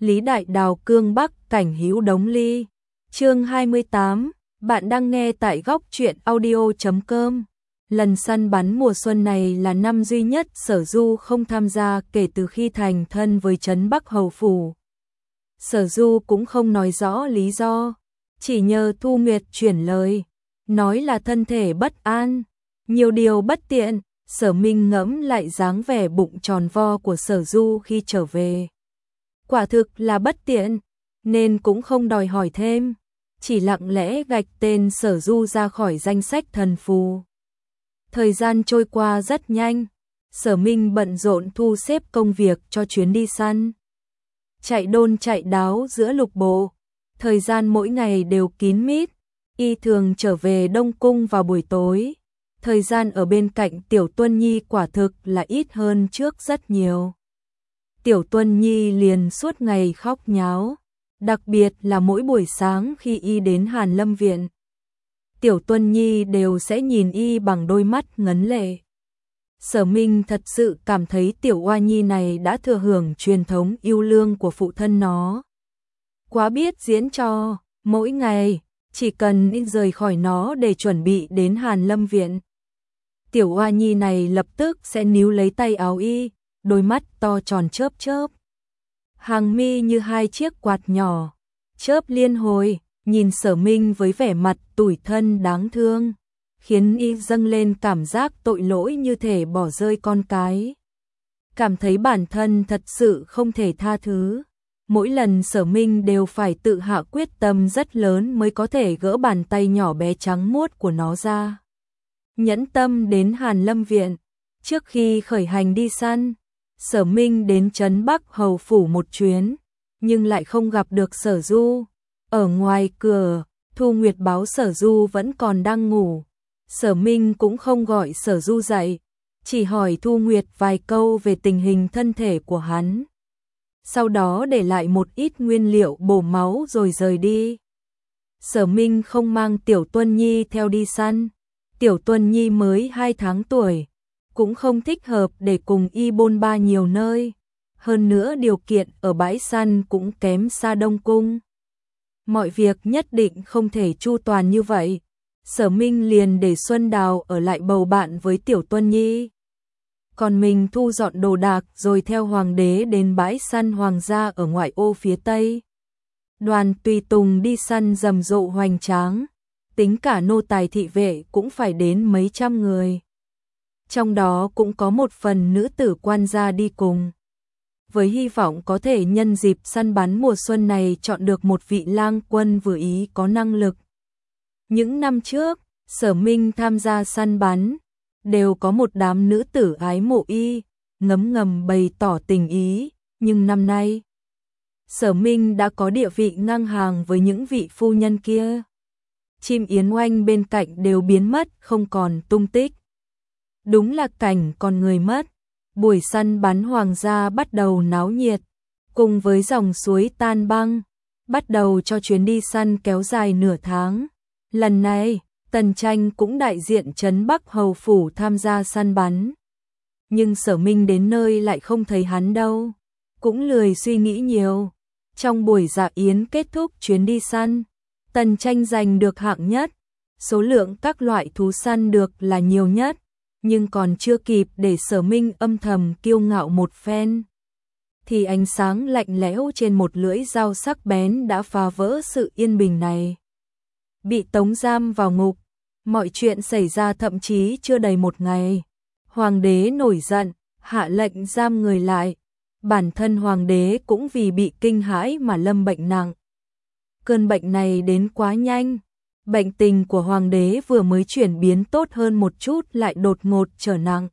Lý Đại Đào cương Bắc cảnh hữu đống ly. Chương 28, bạn đang nghe tại góc truyện audio.com. Lần săn bắn mùa xuân này là năm duy nhất Sở Du không tham gia kể từ khi thành thân với trấn Bắc Hầu Phủ. Sở Du cũng không nói rõ lý do, chỉ nhờ Thu Nguyệt chuyển lời, nói là thân thể bất an, nhiều điều bất tiện. Sở Minh ngẫm lại dáng vẻ bụng tròn vo của Sở Du khi trở về. Quả thực là bất tiện, nên cũng không đòi hỏi thêm, chỉ lặng lẽ gạch tên Sở Du ra khỏi danh sách thần phù. Thời gian trôi qua rất nhanh, Sở Minh bận rộn thu xếp công việc cho chuyến đi săn. Chạy đôn chạy đáo giữa lục bộ, thời gian mỗi ngày đều kín mít, y thường trở về Đông Cung vào buổi tối. Thời gian ở bên cạnh Tiểu Tuân Nhi quả thực là ít hơn trước rất nhiều. Tiểu Tuân Nhi liền suốt ngày khóc nháo, đặc biệt là mỗi buổi sáng khi y đến Hàn Lâm Viện. Tiểu Tuân Nhi đều sẽ nhìn y bằng đôi mắt ngấn lệ. Sở Minh thật sự cảm thấy Tiểu Oa Nhi này đã thừa hưởng truyền thống yêu lương của phụ thân nó. Quá biết diễn trò, mỗi ngày, chỉ cần y rời khỏi nó để chuẩn bị đến Hàn Lâm Viện. Tiểu Oa Nhi này lập tức sẽ níu lấy tay áo y, đôi mắt to tròn chớp chớp. Hàng mi như hai chiếc quạt nhỏ, chớp liên hồi, nhìn Sở Minh với vẻ mặt tủi thân đáng thương, khiến y dâng lên cảm giác tội lỗi như thể bỏ rơi con cái. Cảm thấy bản thân thật sự không thể tha thứ. Mỗi lần Sở Minh đều phải tự hạ quyết tâm rất lớn mới có thể gỡ bàn tay nhỏ bé trắng muốt của nó ra. Nhẫn tâm đến Hàn Lâm Viện, trước khi khởi hành đi săn, Sở Minh đến trấn Bắc Hầu Phủ một chuyến, nhưng lại không gặp được Sở Du. Ở ngoài cửa, Thu Nguyệt báo Sở Du vẫn còn đang ngủ. Sở Minh cũng không gọi Sở Du dậy, chỉ hỏi Thu Nguyệt vài câu về tình hình thân thể của hắn. Sau đó để lại một ít nguyên liệu bổ máu rồi rời đi. Sở Minh không mang Tiểu Tuân Nhi theo đi săn. Tiểu Tuân Nhi mới 2 tháng tuổi, cũng không thích hợp để cùng y bôn ba nhiều nơi. Hơn nữa điều kiện ở bãi săn cũng kém xa Đông Cung. Mọi việc nhất định không thể chu toàn như vậy. Sở Minh liền để Xuân Đào ở lại bầu bạn với Tiểu Tuân Nhi. Còn mình thu dọn đồ đạc rồi theo hoàng đế đến bãi săn hoàng gia ở ngoại ô phía Tây. Đoàn tùy tùng đi săn rầm rộ hoành tráng, tính cả nô tài thị vệ cũng phải đến mấy trăm người. Trong đó cũng có một phần nữ tử quan gia đi cùng. Với hy vọng có thể nhân dịp săn bắn mùa xuân này chọn được một vị lang quân vừa ý có năng lực. Những năm trước, Sở Minh tham gia săn bắn, đều có một đám nữ tử ái mộ y, ngấm ngầm bày tỏ tình ý, nhưng năm nay, Sở Minh đã có địa vị ngang hàng với những vị phu nhân kia. Chim yến oanh bên cạnh đều biến mất không còn tung tích. Đúng là cảnh còn người mất. Buổi săn bắn hoàng gia bắt đầu náo nhiệt, cùng với dòng suối tan băng, bắt đầu cho chuyến đi săn kéo dài nửa tháng. Lần này, Tần Tranh cũng đại diện trấn Bắc Hầu Phủ tham gia săn bắn. Nhưng Sở Minh đến nơi lại không thấy hắn đâu, cũng lười suy nghĩ nhiều. Trong buổi dạ yến kết thúc chuyến đi săn, Tần Tranh giành được hạng nhất, số lượng các loại thú săn được là nhiều nhất, nhưng còn chưa kịp để Sở Minh âm thầm kiêu ngạo một phen, thì ánh sáng lạnh lẽo trên một lưỡi dao sắc bén đã phá vỡ sự yên bình này. Bị tống giam vào ngục, mọi chuyện xảy ra thậm chí chưa đầy một ngày. Hoàng đế nổi giận, hạ lệnh giam người lại. Bản thân hoàng đế cũng vì bị kinh hãi mà lâm bệnh nặng. Cơn bệnh này đến quá nhanh. Bệnh tình của hoàng đế vừa mới chuyển biến tốt hơn một chút lại đột ngột trở nặng.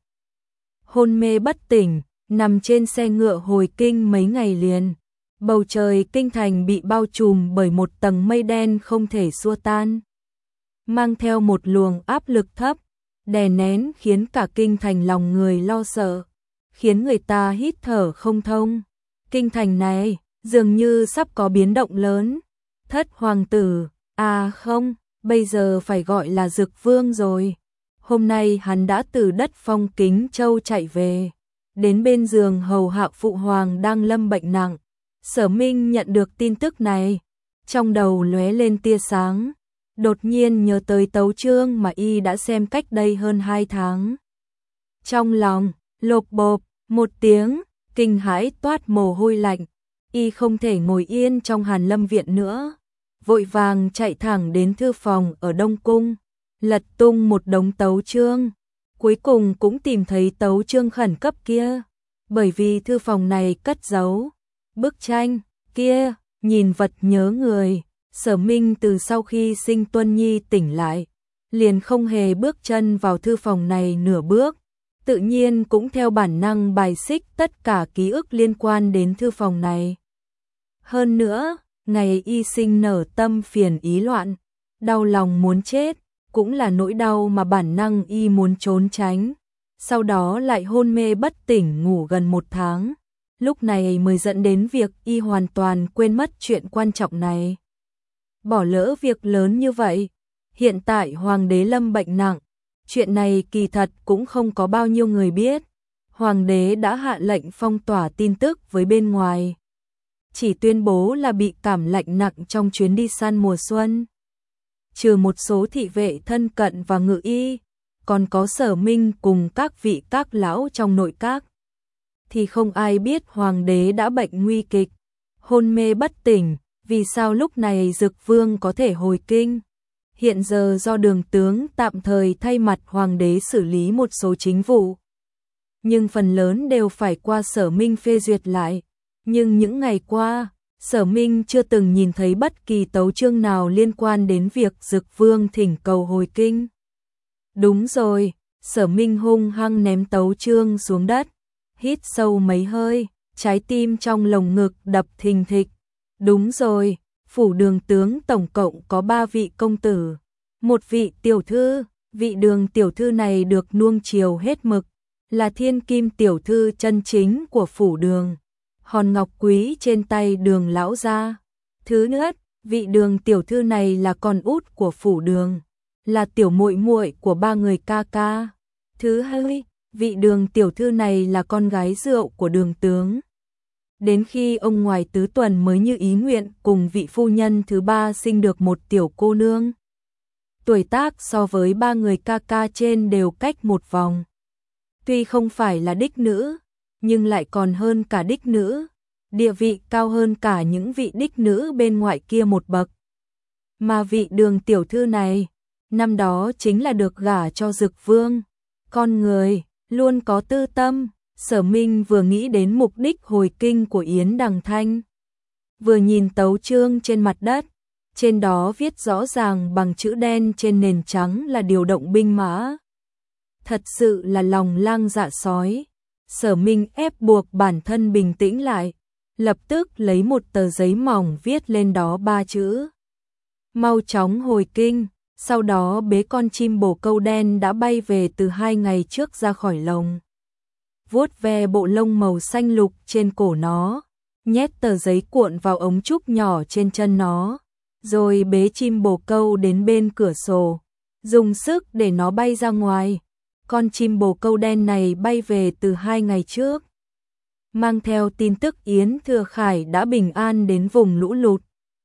Hôn mê bất tỉnh, nằm trên xe ngựa hồi kinh mấy ngày liền. Bầu trời kinh thành bị bao trùm bởi một tầng mây đen không thể xua tan. Mang theo một luồng áp lực thấp, đè nén khiến cả kinh thành lòng người lo sợ, khiến người ta hít thở không thông. Kinh thành này dường như sắp có biến động lớn. Thất hoàng tử, à không, bây giờ phải gọi là Dực Vương rồi. Hôm nay hắn đã từ đất Phong Kính Châu chạy về, đến bên giường hầu hạ phụ hoàng đang lâm bệnh nặng. Sở Minh nhận được tin tức này, trong đầu lóe lên tia sáng, đột nhiên nhớ tới tấu chương mà y đã xem cách đây hơn 2 tháng. Trong lòng, lộp bộp, một tiếng, kinh hãi toát mồ hôi lạnh, y không thể ngồi yên trong Hàn Lâm viện nữa, vội vàng chạy thẳng đến thư phòng ở Đông Cung, lật tung một đống tấu chương, cuối cùng cũng tìm thấy tấu chương khẩn cấp kia, bởi vì thư phòng này cất giấu bức tranh kia, nhìn vật nhớ người. Sở Minh từ sau khi sinh Tuân Nhi tỉnh lại, liền không hề bước chân vào thư phòng này nửa bước, tự nhiên cũng theo bản năng bài xích tất cả ký ức liên quan đến thư phòng này. Hơn nữa, ngày y sinh nở tâm phiền ý loạn, đau lòng muốn chết, cũng là nỗi đau mà bản năng y muốn trốn tránh, sau đó lại hôn mê bất tỉnh ngủ gần 1 tháng, lúc này mới dẫn đến việc y hoàn toàn quên mất chuyện quan trọng này. Bỏ lỡ việc lớn như vậy, hiện tại Hoàng đế lâm bệnh nặng, chuyện này kỳ thật cũng không có bao nhiêu người biết, Hoàng đế đã hạ lệnh phong tỏa tin tức với bên ngoài, chỉ tuyên bố là bị cảm lạnh nặng trong chuyến đi săn mùa xuân. Trừ một số thị vệ thân cận và ngự y, còn có Sở Minh cùng các vị các lão trong nội các, thì không ai biết Hoàng đế đã bệnh nguy kịch, hôn mê bất tỉnh. Vì sao lúc này Dực Vương có thể hồi kinh? Hiện giờ do Đường tướng tạm thời thay mặt Hoàng đế xử lý một số chính vụ, nhưng phần lớn đều phải qua Sở Minh phê duyệt lại. Nhưng những ngày qua, Sở Minh chưa từng nhìn thấy bất kỳ tấu chương nào liên quan đến việc Dực Vương thỉnh cầu hồi kinh. Đúng rồi, Sở Minh hung hăng ném tấu chương xuống đất, hít sâu mấy hơi, trái tim trong lồng ngực đập thình thịch. Đúng rồi, phủ Đường tướng tổng cộng có 3 vị công tử, 1 vị tiểu thư, vị Đường tiểu thư này được nuông chiều hết mực, là thiên kim tiểu thư chân chính của phủ Đường, hòn ngọc quý trên tay Đường lão gia. Thứ nhất, vị Đường tiểu thư này là con út của phủ Đường, là tiểu muội muội của 3 người ca ca. Thứ hai, vị Đường tiểu thư này là con gái rượu của Đường tướng. Đến khi ông ngoài tứ tuần mới như ý nguyện cùng vị phu nhân thứ 3 sinh được một tiểu cô nương. Tuổi tác so với 3 người ca ca trên đều cách một vòng. Tuy không phải là đích nữ, nhưng lại còn hơn cả đích nữ, địa vị cao hơn cả những vị đích nữ bên ngoài kia một bậc. Mà vị Đường tiểu thư này, năm đó chính là được gả cho Dực Vương. Con người, luôn có tư tâm. Sở Minh vừa nghĩ đến mục đích hồi kinh của Yến Đằng Thanh, vừa nhìn tấu chương trên mặt đất, trên đó viết rõ ràng bằng chữ đen trên nền trắng là điều động binh mã. Thật sự là lòng lang dạ sói. Sở Minh ép buộc bản thân bình tĩnh lại, lập tức lấy một tờ giấy mỏng viết lên đó 3 chữ: mau chóng hồi kinh. Sau đó bế con chim bồ câu đen đã bay về từ 2 ngày trước ra khỏi lồng, vuốt ve bộ lông màu xanh lục trên cổ nó, nhét tờ giấy cuộn vào ống trúc nhỏ trên chân nó, rồi bế chim bồ câu đến bên cửa sổ, dùng sức để nó bay ra ngoài. Con chim bồ câu đen này bay về từ 2 ngày trước, mang theo tin tức Yến Thừa Khải đã bình an đến vùng lũ lụt,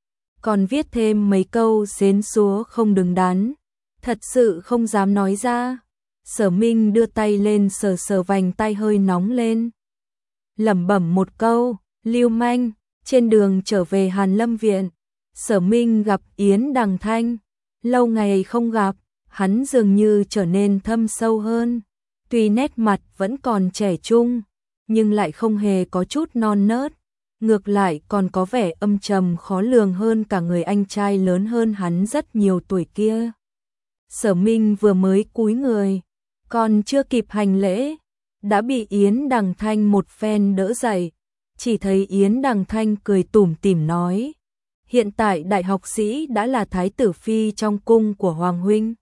còn viết thêm mấy câu xến xúa không đứng đắn, thật sự không dám nói ra. Sở Minh đưa tay lên sờ sờ vành tay hơi nóng lên, lẩm bẩm một câu: lưu manh. Trên đường trở về Hàn Lâm viện, Sở Minh gặp Yến Đằng Thanh, lâu ngày không gặp, hắn dường như trở nên thâm sâu hơn, tuy nét mặt vẫn còn trẻ trung, nhưng lại không hề có chút non nớt, ngược lại còn có vẻ âm trầm khó lường hơn cả người anh trai lớn hơn hắn rất nhiều tuổi kia. Sở Minh vừa mới cúi người, còn chưa kịp hành lễ, đã bị Yến Đằng Thanh một phen đỡ dậy. Chỉ thấy Yến Đằng Thanh cười tủm tỉm nói: hiện tại đại học sĩ đã là thái tử phi trong cung của Hoàng huynh,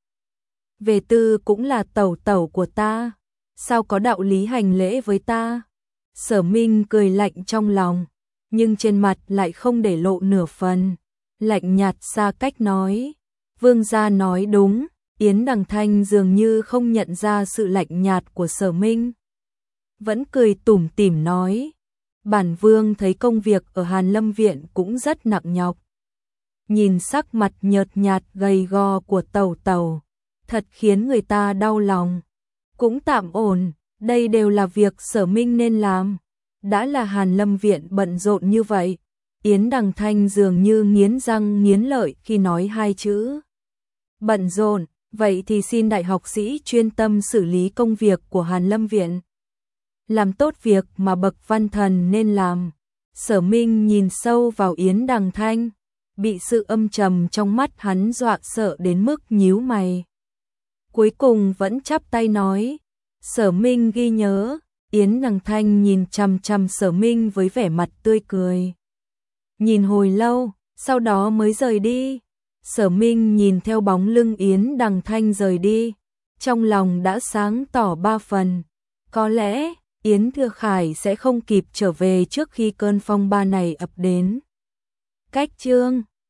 về tư cũng là tẩu tẩu của ta, sao có đạo lý hành lễ với ta? Sở Minh cười lạnh trong lòng, nhưng trên mặt lại không để lộ nửa phần, lạnh nhạt xa cách nói: vương gia nói đúng. Yến Đằng Thanh dường như không nhận ra sự lạnh nhạt của Sở Minh, vẫn cười tủm tỉm nói: Bản Vương thấy công việc ở Hàn Lâm Viện cũng rất nặng nhọc. Nhìn sắc mặt nhợt nhạt gầy gò của Tẩu Tẩu, thật khiến người ta đau lòng. Cũng tạm ổn, đây đều là việc Sở Minh nên làm. Đã là Hàn Lâm Viện bận rộn như vậy, Yến Đằng Thanh dường như nghiến răng nghiến lợi khi nói hai chữ bận rộn. Vậy thì xin đại học sĩ chuyên tâm xử lý công việc của Hàn Lâm Viện, làm tốt việc mà bậc văn thần nên làm. Sở Minh nhìn sâu vào Yến Đằng Thanh, bị sự âm trầm trong mắt hắn dọa sợ đến mức nhíu mày. Cuối cùng vẫn chắp tay nói, Sở Minh ghi nhớ. Yến Đằng Thanh nhìn chằm chằm Sở Minh với vẻ mặt tươi cười. Nhìn hồi lâu, sau đó mới rời đi. Sở Minh nhìn theo bóng lưng Yến Đằng Thanh rời đi, trong lòng đã sáng tỏ ba phần. Có lẽ Yến Thừa Khải sẽ không kịp trở về trước khi cơn phong ba này ập đến. Cách chương